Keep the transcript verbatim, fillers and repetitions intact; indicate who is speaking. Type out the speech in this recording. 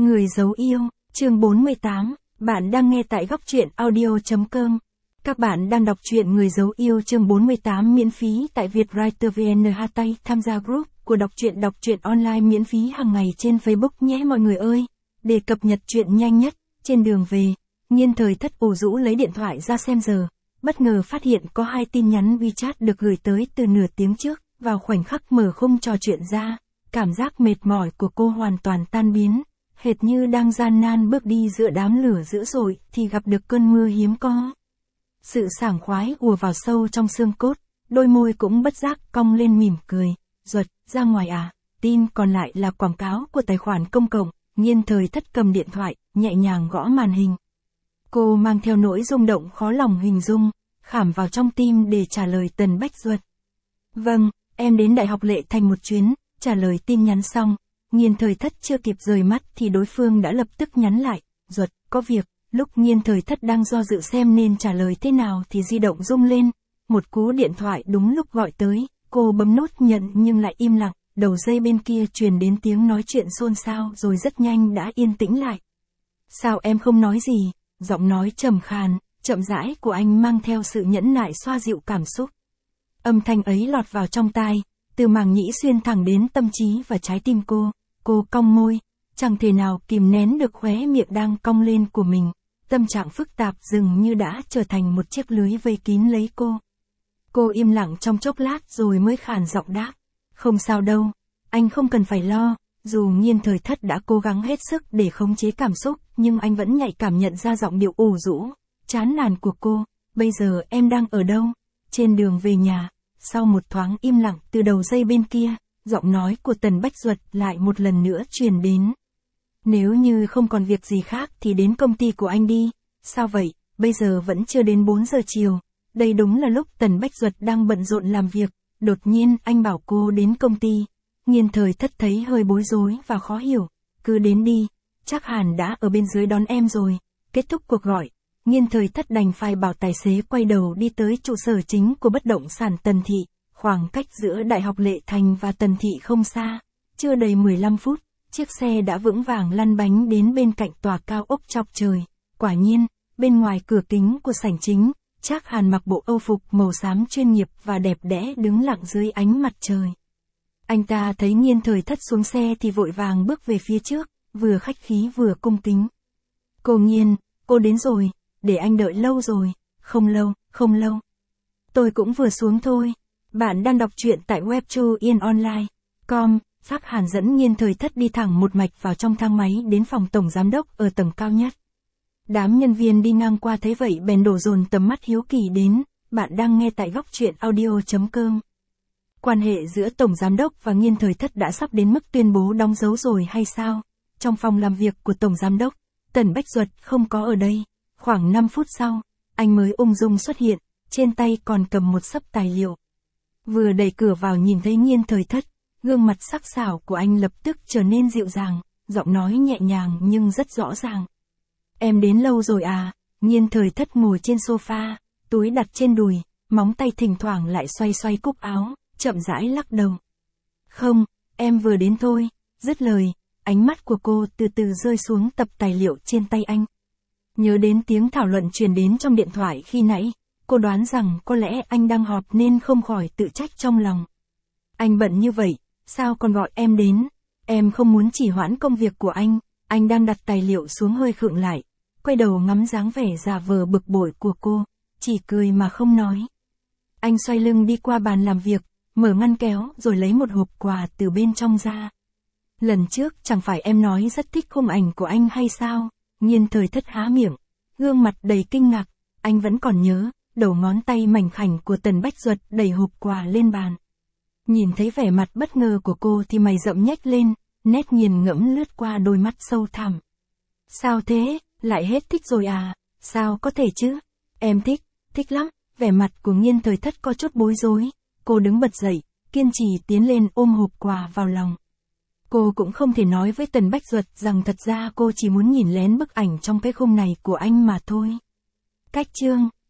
Speaker 1: Người giấu yêu, chương bốn mươi tám, bạn đang nghe tại góc truyện audio.com. Các bạn đang đọc truyện Người giấu yêu chương bốn mươi tám miễn phí tại Vietwriter vê en Hatay, tham gia group của đọc truyện đọc truyện online miễn phí hàng ngày trên Facebook nhé mọi người ơi. Để cập nhật truyện nhanh nhất, trên đường về, Nhiên Thời Thất ủ rũ lấy điện thoại ra xem giờ, bất ngờ phát hiện có hai tin nhắn WeChat được gửi tới từ nửa tiếng trước, vào khoảnh khắc mở khung trò chuyện ra, cảm giác mệt mỏi của cô hoàn toàn tan biến. Hệt như đang gian nan bước đi giữa đám lửa dữ dội thì gặp được cơn mưa hiếm có. Sự sảng khoái ùa vào sâu trong xương cốt, đôi môi cũng bất giác cong lên mỉm cười. Duật, ra ngoài à? Tin còn lại là quảng cáo của tài khoản công cộng. Nhiên Thời Thất cầm điện thoại, nhẹ nhàng gõ màn hình. Cô mang theo nỗi rung động khó lòng hình dung, khảm vào trong tim để trả lời Tần Bách Duật. Vâng, em đến Đại học Lệ Thành một chuyến. Trả lời tin nhắn xong, Nhiên Thời Thất chưa kịp rời mắt thì đối phương đã lập tức nhắn lại. Duật, có việc. Lúc Nhiên Thời Thất đang do dự xem nên trả lời thế nào thì di động rung lên. Một cú điện thoại đúng lúc gọi tới, cô bấm nút nhận nhưng lại im lặng. Đầu dây bên kia truyền đến tiếng nói chuyện xôn xao rồi rất nhanh đã yên tĩnh lại. Sao em không nói gì? Giọng nói trầm khàn, chậm rãi của anh mang theo sự nhẫn nại xoa dịu cảm xúc. Âm thanh ấy lọt vào trong tai, từ màng nhĩ xuyên thẳng đến tâm trí và trái tim cô. Cô cong môi, chẳng thể nào kìm nén được khóe miệng đang cong lên của mình. Tâm trạng phức tạp dường như đã trở thành một chiếc lưới vây kín lấy cô. Cô im lặng trong chốc lát rồi mới khàn giọng đáp. Không sao đâu, anh không cần phải lo. Dù Nhiên Thời Thất đã cố gắng hết sức để khống chế cảm xúc, nhưng anh vẫn nhạy cảm nhận ra giọng điệu ủ rũ, chán nản của cô. Bây giờ em đang ở đâu? Trên đường về nhà. Sau một thoáng im lặng từ đầu dây bên kia, giọng nói của Tần Bách Duật lại một lần nữa truyền đến. Nếu như không còn việc gì khác thì đến công ty của anh đi. Sao vậy, bây giờ vẫn chưa đến bốn giờ chiều. Đây đúng là lúc Tần Bách Duật đang bận rộn làm việc. Đột nhiên anh bảo cô đến công ty. Nhiên Thời Thất thấy hơi bối rối và khó hiểu. Cứ đến đi, chắc hẳn đã ở bên dưới đón em rồi. Kết thúc cuộc gọi, Nhiên Thời Thất đành phải bảo tài xế quay đầu đi tới trụ sở chính của bất động sản Tần Thị. Khoảng cách giữa Đại học Lệ Thành và Tần Thị không xa. Chưa đầy mười lăm phút, chiếc xe đã vững vàng lăn bánh đến bên cạnh tòa cao ốc chọc trời. Quả nhiên, bên ngoài cửa kính của sảnh chính, Trác Hàn mặc bộ âu phục màu xám chuyên nghiệp và đẹp đẽ đứng lặng dưới ánh mặt trời. Anh ta thấy Nhiên Thời Thất xuống xe thì vội vàng bước về phía trước, vừa khách khí vừa cung kính. Cô Nhiên, cô đến rồi, để anh đợi lâu rồi. Không lâu, không lâu. Tôi cũng vừa xuống thôi. Bạn đang đọc truyện tại webtoonline chấm com. Trác Hàn dẫn Nhiên Thời Thất đi thẳng một mạch vào trong thang máy đến phòng tổng giám đốc ở tầng cao nhất. Đám nhân viên đi ngang qua thấy vậy bèn đổ dồn tầm mắt hiếu kỳ đến. Bạn đang nghe tại góc truyện audio.com. Quan hệ giữa tổng giám đốc và Nhiên Thời Thất đã sắp đến mức tuyên bố đóng dấu rồi hay sao? Trong phòng làm việc của tổng giám đốc, Tần Bách Duật không có ở đây. Khoảng năm phút sau, anh mới ung dung xuất hiện, trên tay còn cầm một xấp tài liệu. Vừa đẩy cửa vào nhìn thấy Nhiên Thời Thất, gương mặt sắc sảo của anh lập tức trở nên dịu dàng, giọng nói nhẹ nhàng nhưng rất rõ ràng. Em đến lâu rồi à? Nhiên Thời Thất ngồi trên sofa, túi đặt trên đùi, móng tay thỉnh thoảng lại xoay xoay cúc áo, chậm rãi lắc đầu. Không, em vừa đến thôi. Dứt lời, ánh mắt của cô từ từ rơi xuống tập tài liệu trên tay anh. Nhớ đến tiếng thảo luận truyền đến trong điện thoại khi nãy, cô đoán rằng có lẽ anh đang họp nên không khỏi tự trách trong lòng. Anh bận như vậy, sao còn gọi em đến? Em không muốn trì hoãn công việc của anh. Anh đang đặt tài liệu xuống hơi khựng lại, quay đầu ngắm dáng vẻ giả vờ bực bội của cô, chỉ cười mà không nói. Anh xoay lưng đi qua bàn làm việc, mở ngăn kéo rồi lấy một hộp quà từ bên trong ra. Lần trước chẳng phải em nói rất thích khung ảnh của anh hay sao? Nhiên Thời Thất há miệng, gương mặt đầy kinh ngạc. Anh vẫn còn nhớ, đầu ngón tay mảnh khảnh của Tần Bách Duật đẩy hộp quà lên bàn. Nhìn thấy vẻ mặt bất ngờ của cô thì mày rậm nhếch lên, nét nghiền ngẫm lướt qua đôi mắt sâu thẳm. Sao thế, lại hết thích rồi à? Sao có thể chứ? Em thích, thích lắm. Vẻ mặt của Nhiên Thời Thất có chút bối rối. Cô đứng bật dậy, kiên trì tiến lên ôm hộp quà vào lòng. Cô cũng không thể nói với Tần Bách Duật rằng thật ra cô chỉ muốn nhìn lén bức ảnh trong cái khung này của anh mà thôi. Cách chương,